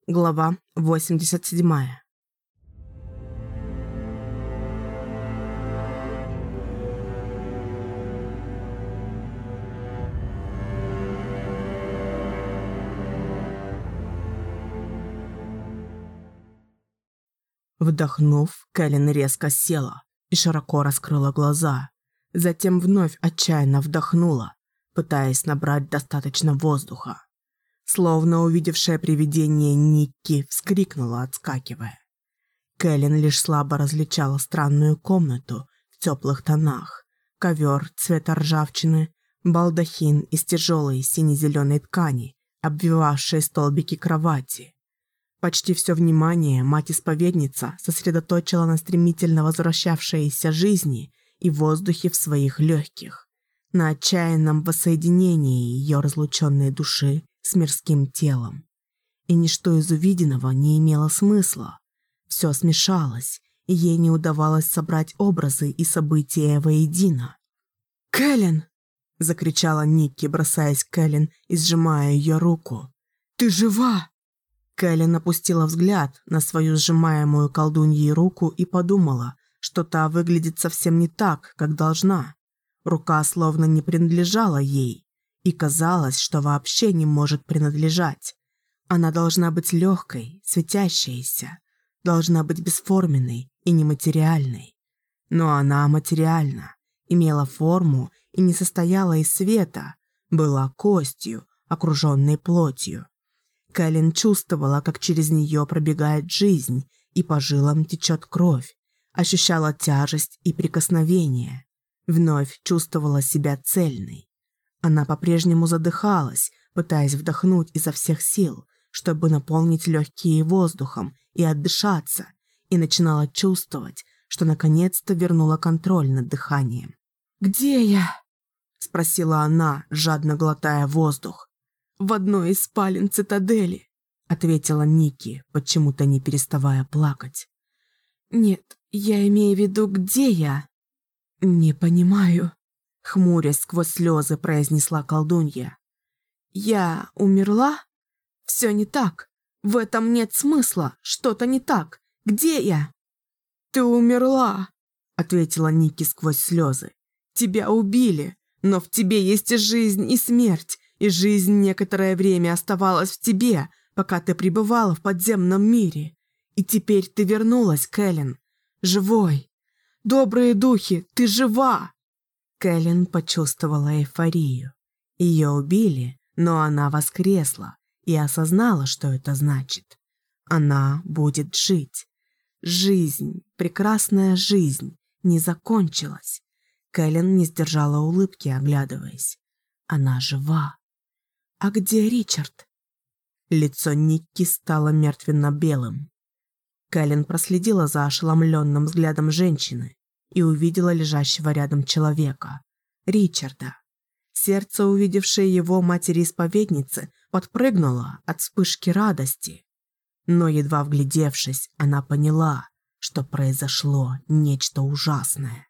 Глава 87. Вдохнув, Кэлен резко села и широко раскрыла глаза. Затем вновь отчаянно вдохнула, пытаясь набрать достаточно воздуха. Словно увидевшее привидение Никки вскрикнула, отскакивая. Кэлен лишь слабо различала странную комнату в теплых тонах, ковер цвета ржавчины, балдахин из тяжелой сине-зеленой ткани, обвивавшие столбики кровати. Почти все внимание мать-исповедница сосредоточила на стремительно возвращавшейся жизни и воздухе в своих легких, на отчаянном воссоединении ее разлученной души с мирским телом. И ничто из увиденного не имело смысла. Все смешалось, и ей не удавалось собрать образы и события воедино. «Кэлен!» – закричала Никки, бросаясь к Кэлен и сжимая ее руку. «Ты жива!» Кэлен опустила взгляд на свою сжимаемую колдуньей руку и подумала, что та выглядит совсем не так, как должна. Рука словно не принадлежала ей, и казалось, что вообще не может принадлежать. Она должна быть легкой, светящейся, должна быть бесформенной и нематериальной. Но она материальна, имела форму и не состояла из света, была костью, окруженной плотью. Кэлен чувствовала, как через нее пробегает жизнь, и по жилам течет кровь, ощущала тяжесть и прикосновение, вновь чувствовала себя цельной. Она по-прежнему задыхалась, пытаясь вдохнуть изо всех сил, чтобы наполнить легкие воздухом и отдышаться, и начинала чувствовать, что наконец-то вернула контроль над дыханием. «Где я?» – спросила она, жадно глотая воздух. «В одной из спален цитадели», – ответила Никки, почему-то не переставая плакать. «Нет, я имею в виду, где я?» «Не понимаю», – хмурясь сквозь слезы произнесла колдунья. «Я умерла? Все не так. В этом нет смысла. Что-то не так. Где я?» «Ты умерла», – ответила Никки сквозь слезы. «Тебя убили, но в тебе есть и жизнь, и смерть, и жизнь некоторое время оставалась в тебе, пока ты пребывала в подземном мире. И теперь ты вернулась, Кэлен, живой. Добрые духи, ты жива!» Кэлен почувствовала эйфорию. Ее убили, но она воскресла и осознала, что это значит. Она будет жить. Жизнь, прекрасная жизнь, не закончилась. Кэлен не сдержала улыбки, оглядываясь. Она жива. «А где Ричард?» Лицо Никки стало мертвенно-белым. Кэлен проследила за ошеломленным взглядом женщины и увидела лежащего рядом человека, Ричарда. Сердце, увидевшее его матери-исповедницы, подпрыгнуло от вспышки радости. Но, едва вглядевшись, она поняла, что произошло нечто ужасное.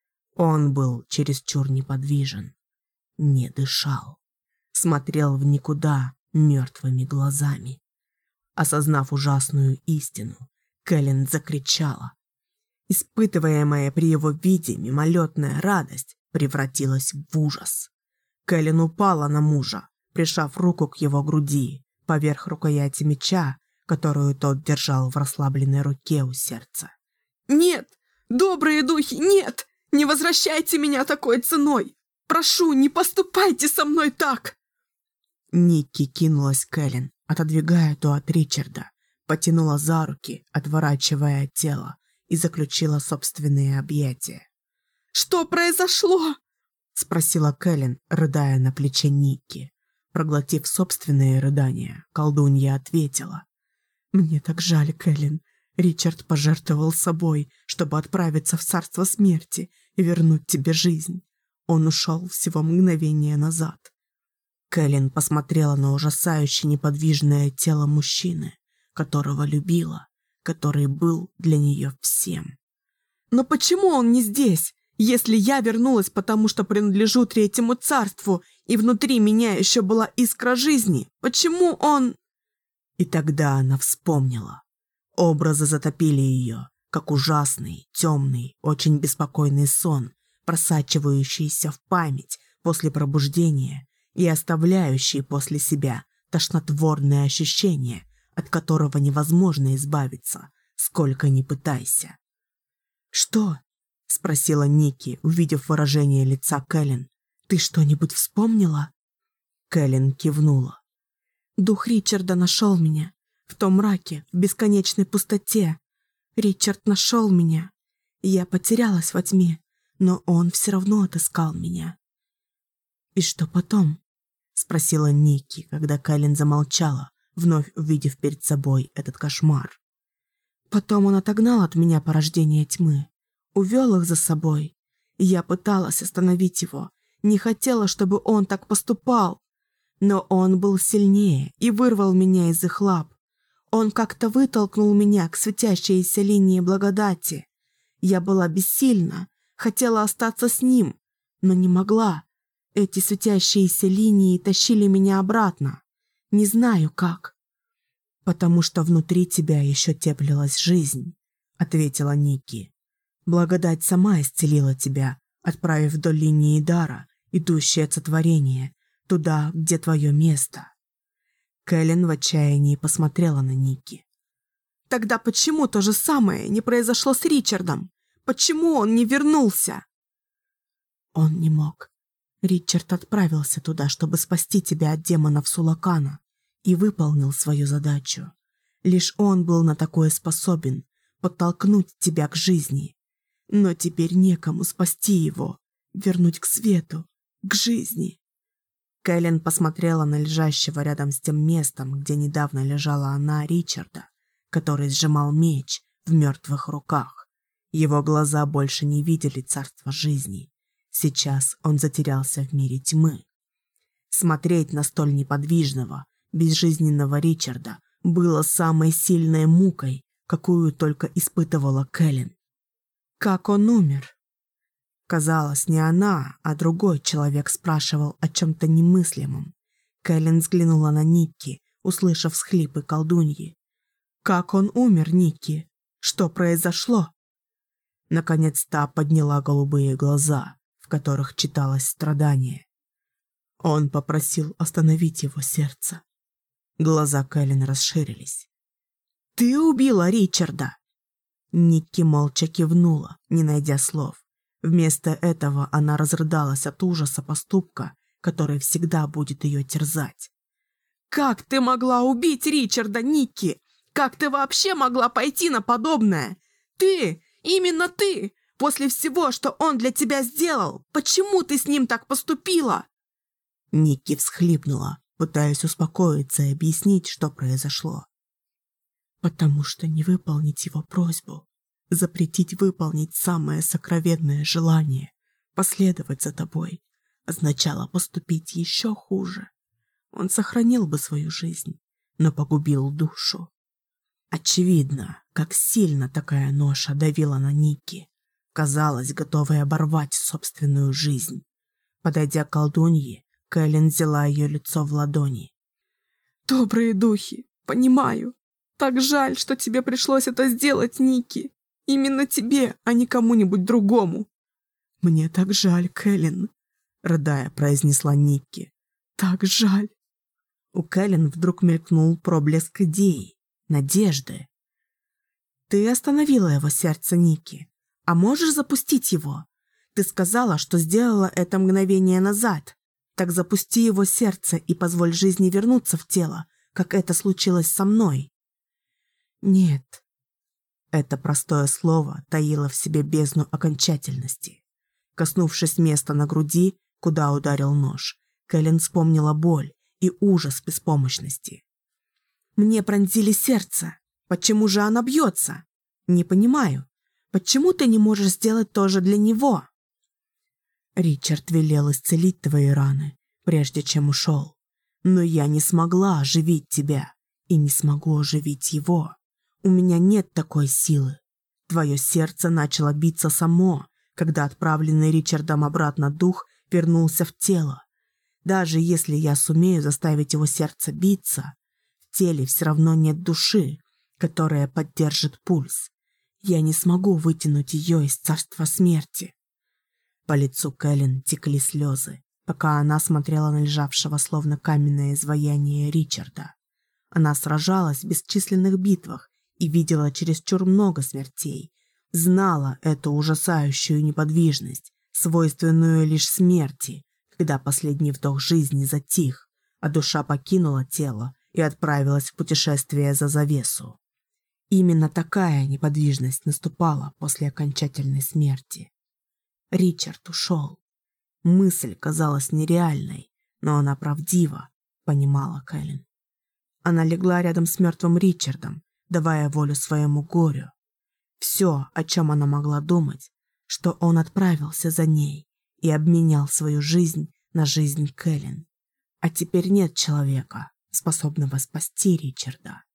Он был чересчур неподвижен, не дышал, смотрел в никуда мертвыми глазами. Осознав ужасную истину, Кэлен закричала. Испытываемая при его виде мимолетная радость превратилась в ужас. Кэлен упала на мужа, прижав руку к его груди, поверх рукояти меча, которую тот держал в расслабленной руке у сердца. «Нет! Добрые духи, нет! Не возвращайте меня такой ценой! Прошу, не поступайте со мной так!» Никки кинулась к Кэлен, отодвигая то от Ричарда, потянула за руки, отворачивая тело, и заключила собственные объятия. «Что произошло?» – спросила Кэлен, рыдая на плече Никки. Проглотив собственные рыдания, колдунья ответила. «Мне так жаль, Кэлен. Ричард пожертвовал собой, чтобы отправиться в царство смерти и вернуть тебе жизнь. Он ушел всего мгновение назад». Кэлен посмотрела на ужасающе неподвижное тело мужчины, которого любила, который был для нее всем. «Но почему он не здесь? Если я вернулась, потому что принадлежу Третьему Царству, и внутри меня еще была искра жизни, почему он...» И тогда она вспомнила. Образы затопили ее, как ужасный, темный, очень беспокойный сон, просачивающийся в память после пробуждения и оставляющий после себя тошнотворное ощущение, от которого невозможно избавиться, сколько ни пытайся. «Что?» – спросила Ники, увидев выражение лица Кэлен. «Ты что-нибудь вспомнила?» Кэлен кивнула. «Дух Ричарда нашел меня. В том мраке, в бесконечной пустоте. Ричард нашел меня. Я потерялась во тьме, но он все равно отыскал меня». «И что потом?» – спросила Ники, когда Кэлен замолчала, вновь увидев перед собой этот кошмар. «Потом он отогнал от меня порождение тьмы, увел их за собой. Я пыталась остановить его, не хотела, чтобы он так поступал. Но он был сильнее и вырвал меня из их лап. Он как-то вытолкнул меня к светящейся линии благодати. Я была бессильна, хотела остаться с ним, но не могла. Эти светящиеся линии тащили меня обратно. Не знаю как. «Потому что внутри тебя еще теплилась жизнь», — ответила Ники. «Благодать сама исцелила тебя, отправив вдоль линии дара, идущее от сотворения, туда, где твое место». Кэлен в отчаянии посмотрела на Ники. «Тогда почему то же самое не произошло с Ричардом? Почему он не вернулся?» «Он не мог. Ричард отправился туда, чтобы спасти тебя от демонов Сулакана, и выполнил свою задачу. Лишь он был на такое способен — подтолкнуть тебя к жизни. Но теперь некому спасти его, вернуть к свету, к жизни». Кэлен посмотрела на лежащего рядом с тем местом, где недавно лежала она, Ричарда, который сжимал меч в мертвых руках. Его глаза больше не видели царства жизни. Сейчас он затерялся в мире тьмы. Смотреть на столь неподвижного, безжизненного Ричарда было самой сильной мукой, какую только испытывала Кэлен. Как он умер? Казалось, не она, а другой человек спрашивал о чем-то немыслимом. Кэлен взглянула на Ники, услышав всхлипы колдуньи. «Как он умер, Ники? Что произошло?» Наконец та подняла голубые глаза, в которых читалось страдание. Он попросил остановить его сердце. Глаза Кэлен расширились. «Ты убила Ричарда?» Ники молча кивнула, не найдя слов. Вместо этого она разрыдалась от ужаса поступка, который всегда будет ее терзать. «Как ты могла убить Ричарда, Ники? Как ты вообще могла пойти на подобное? Ты, именно ты, после всего, что он для тебя сделал, почему ты с ним так поступила?» Ники всхлипнула, пытаясь успокоиться и объяснить, что произошло. «Потому что не выполнить его просьбу, запретить выполнить самое сокровенное желание, последовать за тобой, означало поступить еще хуже. Он сохранил бы свою жизнь, но погубил душу». Очевидно, как сильно такая ноша давила на Ники, казалось, готовой оборвать собственную жизнь. Подойдя к колдунье, Кэлен взяла ее лицо в ладони. «Добрые духи, понимаю. Так жаль, что тебе пришлось это сделать, Ники. Именно тебе, а не кому-нибудь другому». «Мне так жаль, Кэлен», — рыдая произнесла Ники. «Так жаль». У Кэлен вдруг мелькнул проблеск идеи, надежды. «Ты остановила его сердце, Ники. А можешь запустить его? Ты сказала, что сделала это мгновение назад. Так запусти его сердце и позволь жизни вернуться в тело, как это случилось со мной». «Нет». Это простое слово таило в себе бездну окончательности. Коснувшись места на груди, куда ударил нож, Кэлен вспомнила боль и ужас беспомощности. «Мне пронзили сердце. Почему же оно бьется? Не понимаю. Почему ты не можешь сделать то же для него?» «Ричард велел исцелить твои раны, прежде чем ушел. Но я не смогла оживить тебя и не смогу оживить его. У меня нет такой силы. Твое сердце начало биться само, когда отправленный Ричардом обратно дух вернулся в тело. Даже если я сумею заставить его сердце биться, теле все равно нет души, которая поддержит пульс. Я не смогу вытянуть ее из царства смерти. По лицу Кэлен текли слезы, пока она смотрела на лежавшего словно каменное изваяние Ричарда. Она сражалась в бесчисленных битвах и видела чересчур много смертей, знала эту ужасающую неподвижность, свойственную лишь смерти, когда последний вдох жизни затих, а душа покинула тело и отправилась в путешествие за завесу. Именно такая неподвижность наступала после окончательной смерти. Ричард ушел. Мысль казалась нереальной, но она правдива, понимала Кэлен. Она легла рядом с мертвым Ричардом, давая волю своему горю. Все, о чем она могла думать, что он отправился за ней и обменял свою жизнь на жизнь Кэлен. А теперь нет человека, способного спасти Ричарда.